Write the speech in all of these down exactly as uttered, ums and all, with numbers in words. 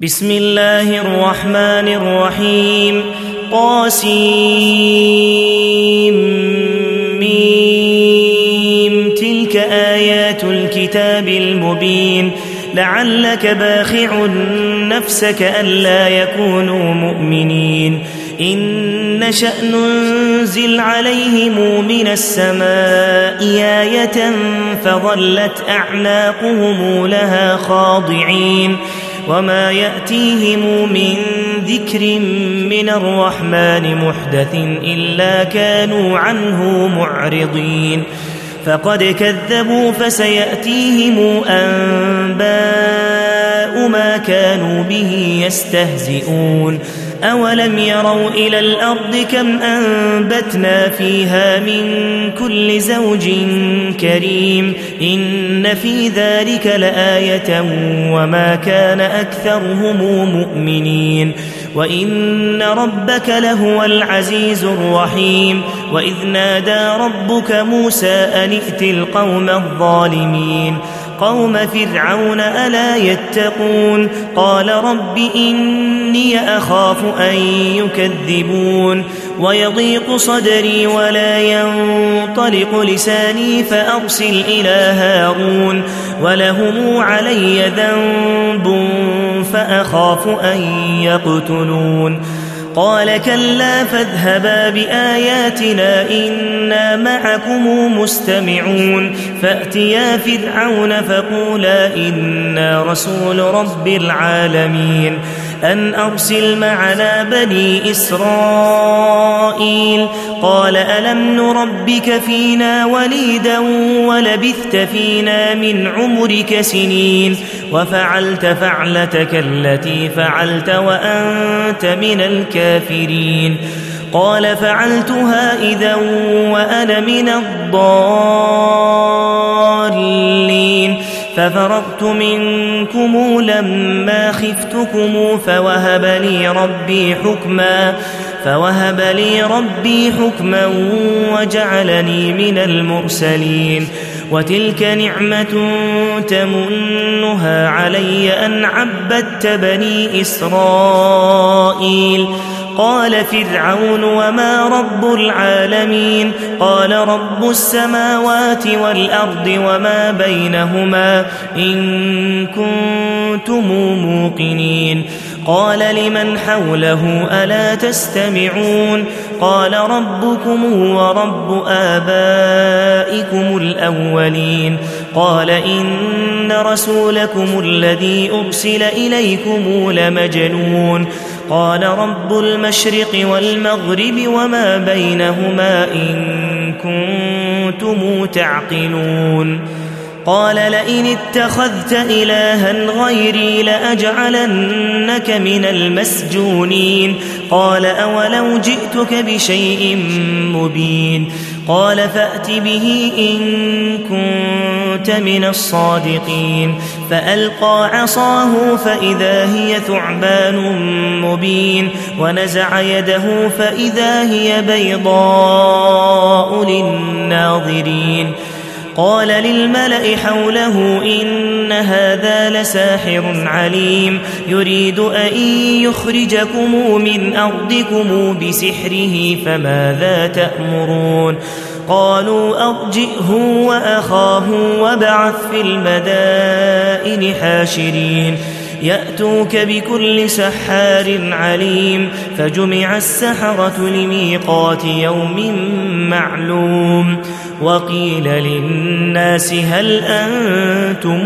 بسم الله الرحمن الرحيم طاسيم ميم تلك آيات الكتاب المبين لعلك باخع نفسك ألا يكونوا مؤمنين إن نشأ ننزل عليهم من السماء آية فظلت أعناقهم لها خاضعين وما يأتيهم من ذكر من الرحمن محدث إلا كانوا عنه معرضين فقد كذبوا فسيأتيهم أنباء ما كانوا به يستهزئون أولم يروا إلى الأرض كم أنبتنا فيها من كل زوج كريم إن في ذلك لآية وما كان أكثرهم مؤمنين وإن ربك لهو العزيز الرحيم وإذ نادى ربك موسى أن ائت القوم الظالمين قوم فرعون ألا يتقون قال رب إني أخاف أن يكذبون ويضيق صدري ولا ينطلق لساني فأرسل إلى هارون ولهم علي ذنب فأخاف أن يقتلون قال كلا فاذهبا بآياتنا إنا معكم مستمعون فأتيا فرعون فقولا إنا رسول رب العالمين أن أرسل معنا بني إسرائيل قال ألم نربك فينا وليدا ولبثت فينا من عمرك سنين وفعلت فعلتك التي فعلت وأنت من الكافرين قال فعلتها إذا وأنا من الضالين ففررت منكم لما خفتكم فوهب لي ربي حكما فوهب لي ربي حكما وجعلني من المرسلين وتلك نعمة تمنها علي أن عبدت بني إسرائيل قال فرعون وما رب العالمين قال رب السماوات والأرض وما بينهما إن كنتم موقنين قال لمن حوله ألا تستمعون قال ربكم ورب آبائكم الأولين قال إن رسولكم الذي أرسل إليكم لمجنون قال رب المشرق والمغرب وما بينهما إن كنتم تعقلون قال لئن اتخذت إلها غيري لأجعلنك من المسجونين قال أولو جئتك بشيء مبين قال فأت به إن كنت من الصادقين فألقى عصاه فإذا هي ثعبان مبين ونزع يده فإذا هي بيضاء للناظرين قال للملأ حوله إن هذا لساحر عليم يريد أن يخرجكم من أرضكم بسحره فماذا تأمرون قالوا أرجئه وأخاه وابعث في المدائن حاشرين يأتوك بكل سحار عليم فجمع السحرة لميقات يوم معلوم وقيل للناس هل أنتم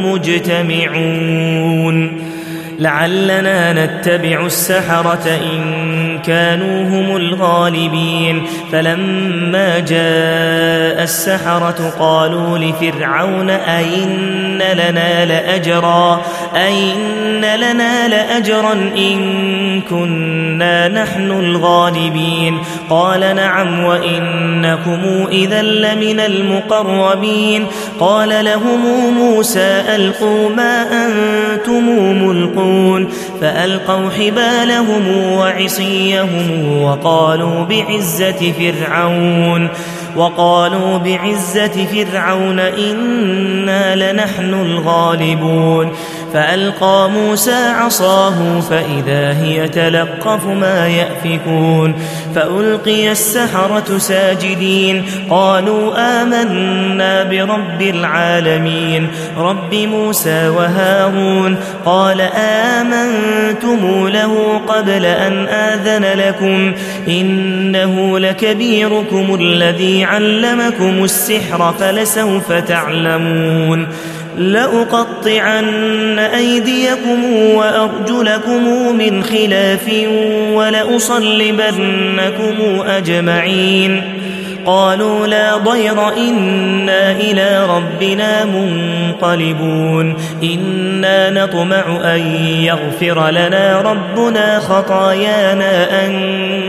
مجتمعون لعلنا نتبع السحرة إن كانوا هم الغالبين فلما جاء السحرة قالوا لفرعون أئن لنا لأجرا أئن لنا لأجرا إن كنا نحن الغالبين قال نعم وإنكم إذا لمن المقربين قال لهم موسى ألقوا ما أنتم ملقون فألقوا حبالهم وعصيهم وقالوا بعزة فرعون وقالوا بعزة فرعون إنا لنحن الغالبون فألقى موسى عصاه فإذا هي تلقف ما يأفكون فألقي السحرة ساجدين قالوا آمنا برب العالمين رب موسى وهارون قال آمنتم له قبل أن آذن لكم إنه لكبيركم الذي علمكم السحر فلسوف تعلمون لأقطعن أيديكم وأرجلكم من خلاف ولأصلبنكم أجمعين قالوا لا ضير إنا إلى ربنا منقلبون إنا نطمع أن يغفر لنا ربنا خطايانا أن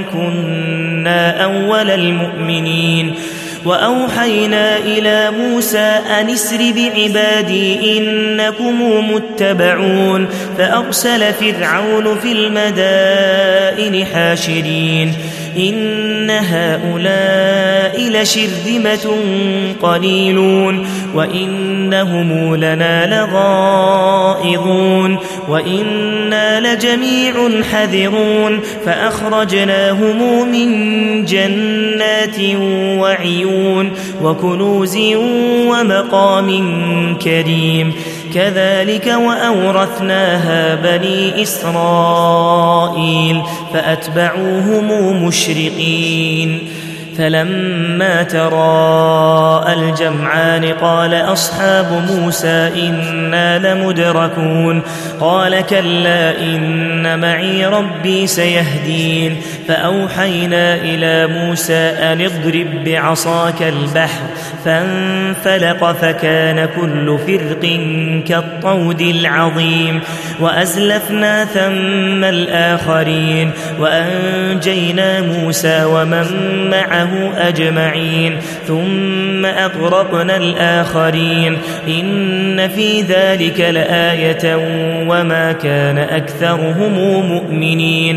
كنا أول المؤمنين وأوحينا إلى موسى أن اسر بعبادي إنكم متبعون فأرسل فرعون في المدائن حاشرين إن هؤلاء لشرذمة قليلون وإنهم لنا لغائظون وإنا لجميع حذرون فأخرجناهم من جنات وعيون وكنوز ومقام كريم كذلك وأورثناها بني إسرائيل فأتبعوهم مشرقين فلما تراءى الجمعان قال أصحاب موسى إنا لمدركون قال كلا إن معي ربي سيهدين فأوحينا إلى موسى أن اضرب بعصاك البحر فانفلق فكان كل فرق كالطود العظيم وأزلفنا ثم الآخرين وأنجينا موسى ومن معه أجمعين ثم أغرقنا الآخرين إن في ذلك لآية وما كان أكثرهم مؤمنين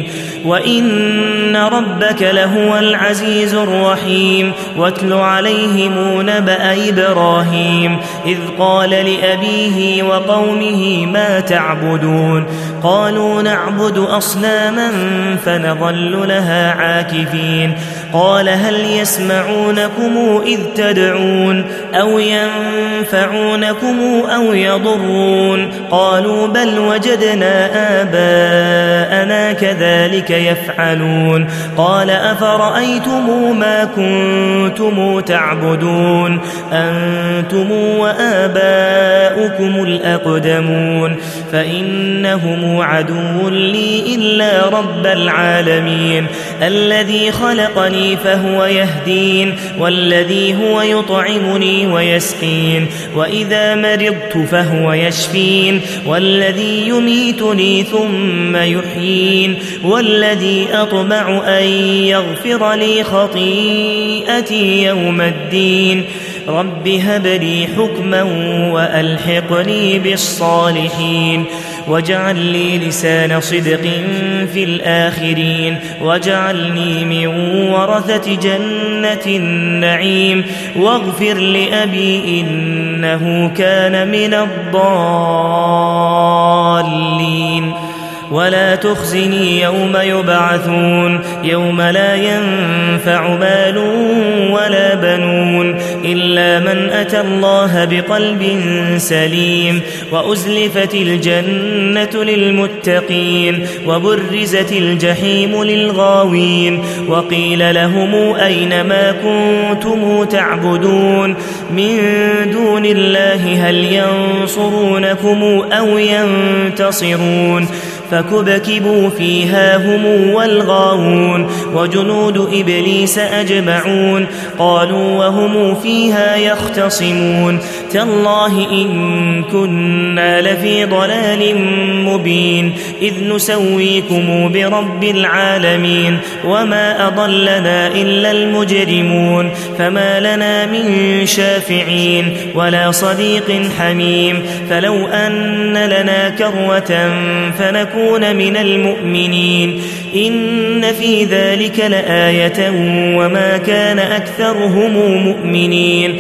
وإن ربك لهو العزيز الرحيم واتل عليهم نبأ إبراهيم إذ قال لأبيه وقومه ما تعبدون قالوا نعبد أصناما فنظل لها عاكفين قال هل يسمعونكم إذ تدعون أو ينفعونكم أو يضرون قالوا بل وجدنا آباءنا كذلك يفعلون قال أفرأيتم ما كنتم تعبدون أنتم وآباؤكم الأقدمون فإنهم عدو لي إلا رب العالمين الذي خلقني فهو يهدين والذي هو يطعمني ويسقين وإذا مرضت فهو يشفين والذي يميتني ثم يحيين والذي أطمع أن يغفر لي خطيئتي يوم الدين رب هب لي حكما وألحقني بالصالحين واجعل لي لسان صدق في الآخرين واجعلني من ورثة جنة النعيم واغفر لأبي إنه كان من الضالين ولا تخزني يوم يبعثون يوم لا ينفع مال ولا بنون إلا من أتى الله بقلب سليم وأزلفت الجنة للمتقين وبرزت الجحيم للغاوين وقيل لهم أين ما كنتم تعبدون من دون الله هل ينصرونكم أو ينتصرون فكبكبوا فيها هم والغاوون وجنود إبليس أجمعون قالوا وهم فيها يختصمون تالله إن كنا لفي ضلال مبين إذ نسويكم برب العالمين وما أضلنا إلا المجرمون فما لنا من شافعين ولا صديق حميم فلو أن لنا كروة فنكون من المؤمنين إن في ذلك لآية وما كان أكثرهم مؤمنين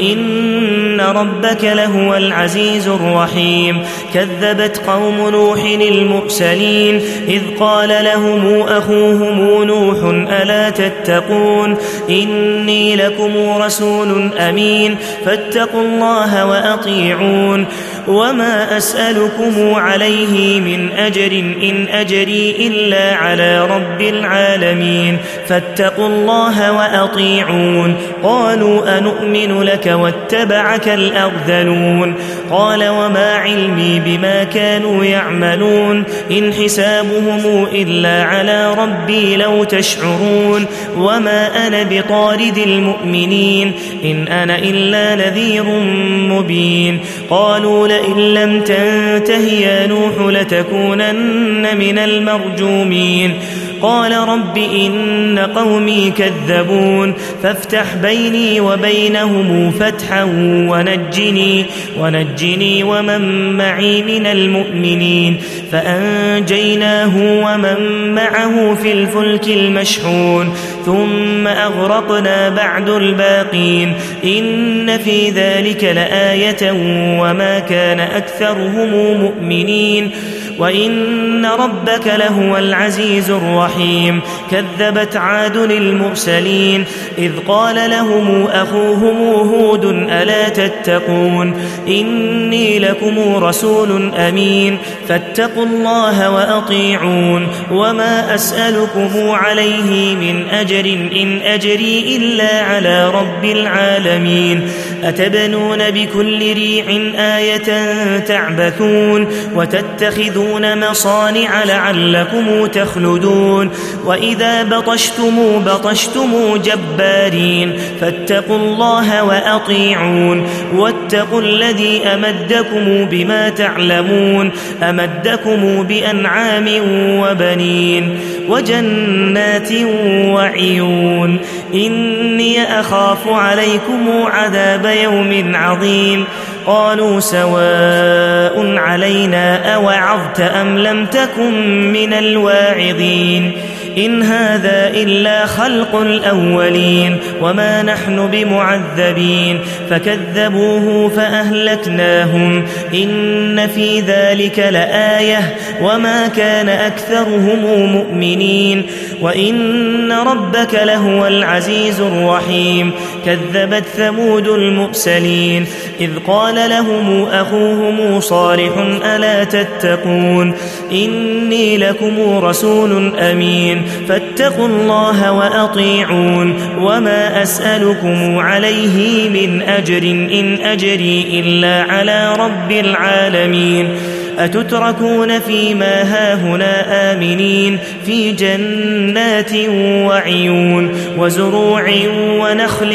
وإن ربك لهو العزيز الرحيم كذبت قوم نوح المرسلين إذ قال لهم أخوهم نوح ألا تتقون إني لكم رسول أمين فاتقوا الله وأطيعون وما أسألكم عليه من أجر إن أجري إلا على رب العالمين فاتقوا الله وأطيعون قالوا أنؤمن لك واتبعك الأرذلون قال وما علمي بما كانوا يعملون إن حسابهم إلا على ربي لو تشعرون وما أنا بطارد المؤمنين إن أنا إلا نذير مبين قالوا لئن لم تنته يا نوح لتكونن من المرجومين قال رب إن قومي كذبون فافتح بيني وبينهم فتحا ونجني, ونجني ومن معي من المؤمنين فأنجيناه ومن معه في الفلك المشحون ثم أغرقنا بعد الباقين إن في ذلك لآية وما كان أكثرهم مؤمنين وإن ربك لهو العزيز الرحيم كذبت عاد المرسلين إذ قال لهم أخوهم هود ألا تتقون إني لكم رسول أمين فاتقوا الله وأطيعون وما أسألكم عليه من أجر إن أجري إلا على رب العالمين أتبنون بكل ريع آية تعبثون وتتخذون مصانع لعلكم تخلدون وإذا بطشتم بطشتم جبارين فاتقوا الله وأطيعون واتقوا الذي أمدكم بما تعلمون أمدكم بأنعام وبنين وجنات وعيون إني أخاف عليكم عذاب يوم عظيم قالوا سواء علينا أوعظت أم لم تكن من الواعظين إن هذا إلا خلق الأولين وما نحن بمعذبين فكذبوه فأهلكناهم إن في ذلك لآية وما كان أكثرهم مؤمنين وإن ربك لهو العزيز الرحيم كذبت ثمود المرسلين إذ قال لهم أخوهم صالح ألا تتقون إني لكم رسول أمين فاتقوا الله وأطيعون وما أسألكم عليه من أجر إن أجري إلا على رب العالمين أتتركون فيما هاهنا آمنين في جنات وعيون وزروع ونخل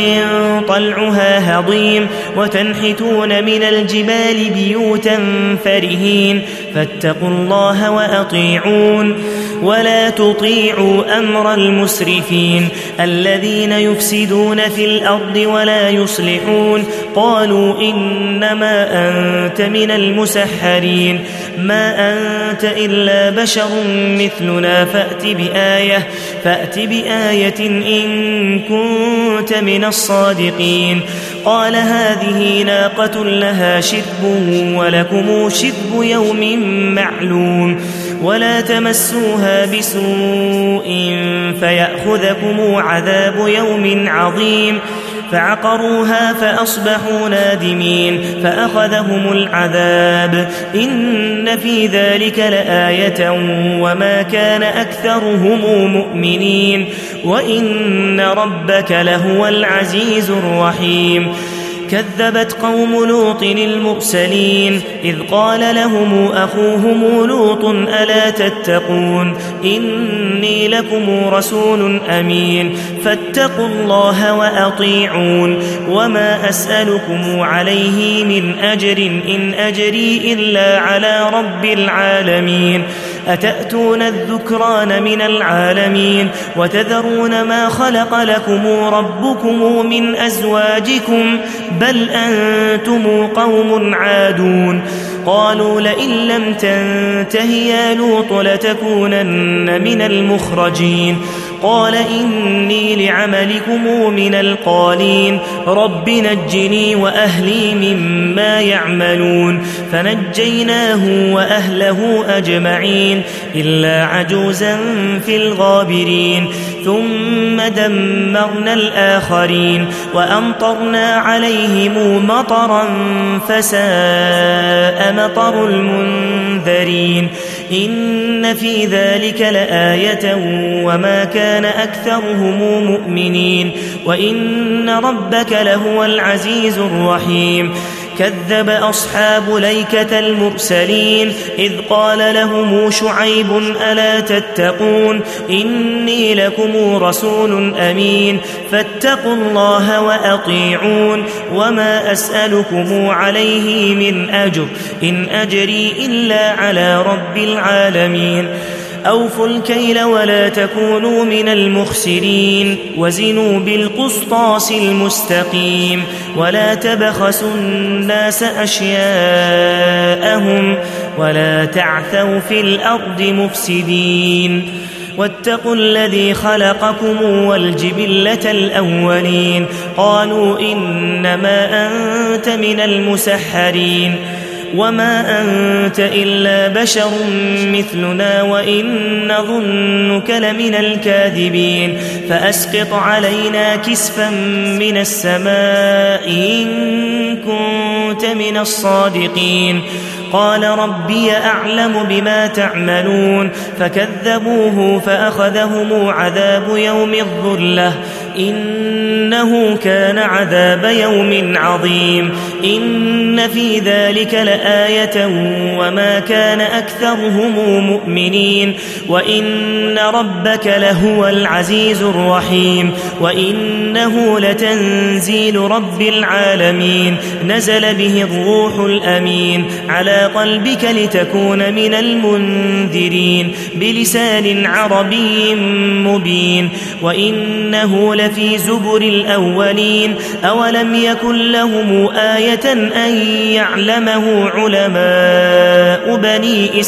طلعها هضيم وتنحتون من الجبال بيوتا فرهين فاتقوا الله وأطيعون ولا تطيعوا أمر المسرفين الذين يفسدون في الأرض ولا يصلحون قالوا إنما أنت من المسحرين ما أنت إلا بشر مثلنا فأت بآية, فأت بآية إن كنت من الصادقين قال هذه ناقة لها شرب ولكم شرب يوم معلوم ولا تمسوها بسوء فيأخذكم عذاب يوم عظيم فعقروها فأصبحوا نادمين فأخذهم العذاب إن في ذلك لآية وما كان أكثرهم مؤمنين وإن ربك لهو العزيز الرحيم كذبت قوم لوط المرسلين إذ قال لهم أخوهم لوط ألا تتقون إني لكم رسول أمين فاتقوا الله وأطيعون وما أسألكم عليه من أجر إن أجري إلا على رب العالمين أتأتون الذكران من العالمين وتذرون ما خلق لكم ربكم من أزواجكم بل أنتم قوم عادون قالوا لئن لم تنته يا لوط لتكونن من المخرجين قال إني لعملكم من القالين رب نجني وأهلي مما يعملون فنجيناه وأهله أجمعين إلا عجوزا في الغابرين ثم دمرنا الآخرين وأمطرنا عليهم مطرا فساء مطر المنذرين إن في ذلك لآية وما كان أكثرهم مؤمنين وإن ربك لهو العزيز الرحيم كذب أصحاب ليكة المرسلين إذ قال لهم شعيب ألا تتقون إني لكم رسول أمين فاتقوا الله وأطيعون وما أسألكم عليه من أجر إن أجري إلا على رب العالمين أوفوا الكيل ولا تكونوا من المخسرين وزنوا بالقسطاس المستقيم ولا تبخسوا الناس أشياءهم ولا تعثوا في الأرض مفسدين واتقوا الذي خلقكم والجبلة الأولين قالوا إنما أنت من المسحرين وما أنت إلا بشر مثلنا وإن نظنك لمن الكاذبين فأسقط علينا كسفا من السماء إن كنت من الصادقين قال ربي أعلم بما تعملون فكذبوه فأخذهم عذاب يوم الظلة إنه كان عذاب يوم عظيم إن في ذلك لآية وما كان أكثرهم مؤمنين وإن ربك لهو العزيز الرحيم وإنه لتنزيل رب العالمين نزل به الروح الأمين على قلبك لتكون من المنذرين بلسان عربي مبين وإنه لفي زبر الأولين أولم يكن لهم آية أن يعلمه علماء بني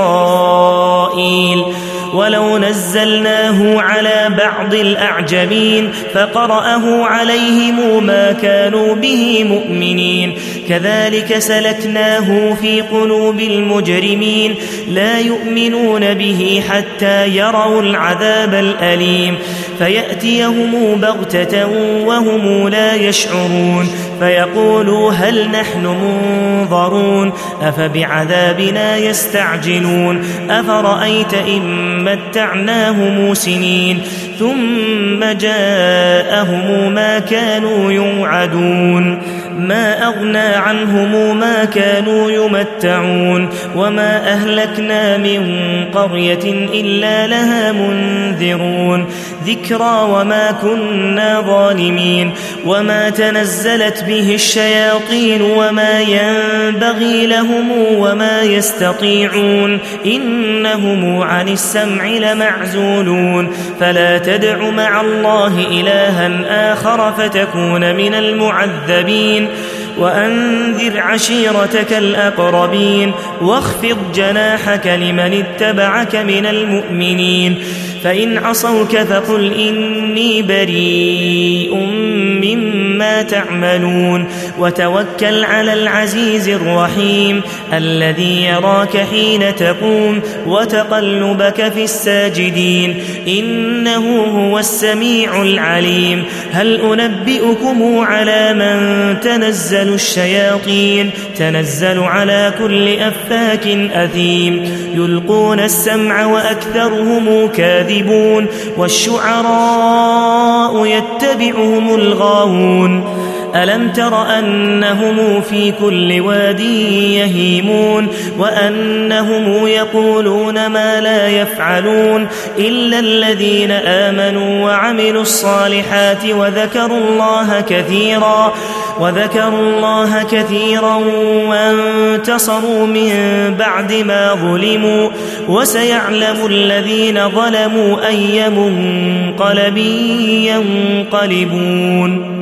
إسرائيل ولو نزلناه على بعض الأعجمين فقرأه عليهم ما كانوا به مؤمنين كذلك سلكناه في قلوب المجرمين لا يؤمنون به حتى يروا العذاب الأليم فيأتيهم بغتة وهم لا يشعرون فيقولوا هل نحن منظرون أفبعذابنا يستعجلون أفرأيت إن متعناهم سنين ثم جاءهم ما كانوا يوعدون ما أغنى عنهم ما كانوا يمتعون وما أهلكنا من قرية إلا لها منذرون ذكرى وما كنا ظالمين وما تنزلت به الشياطين وما ينبغي لهم وما يستطيعون إنهم عن السمع لمعزولون فلا تدع مع الله إلها آخر فتكون من المعذبين وأنذر عشيرتك الأقربين واخفض جناحك لمن اتبعك من المؤمنين فإن عصوك فقل إني بريء مما تعملون وتوكل على العزيز الرحيم الذي يراك حين تقوم وتقلبك في الساجدين إنه هو السميع العليم هل أنبئكم على من تنزل الشياطين تنزل على كل أفاك أثيم يلقون السمع وأكثرهم كاذبون والشعراء يتبعهم الغاوون ألم تر أنهم في كل واد يهيمون وأنهم يقولون ما لا يفعلون إلا الذين آمنوا وعملوا الصالحات وذكروا الله كثيرا وذكروا الله كثيرا وانتصروا من بعد ما ظلموا وسيعلم الذين ظلموا أي منقلب ينقلبون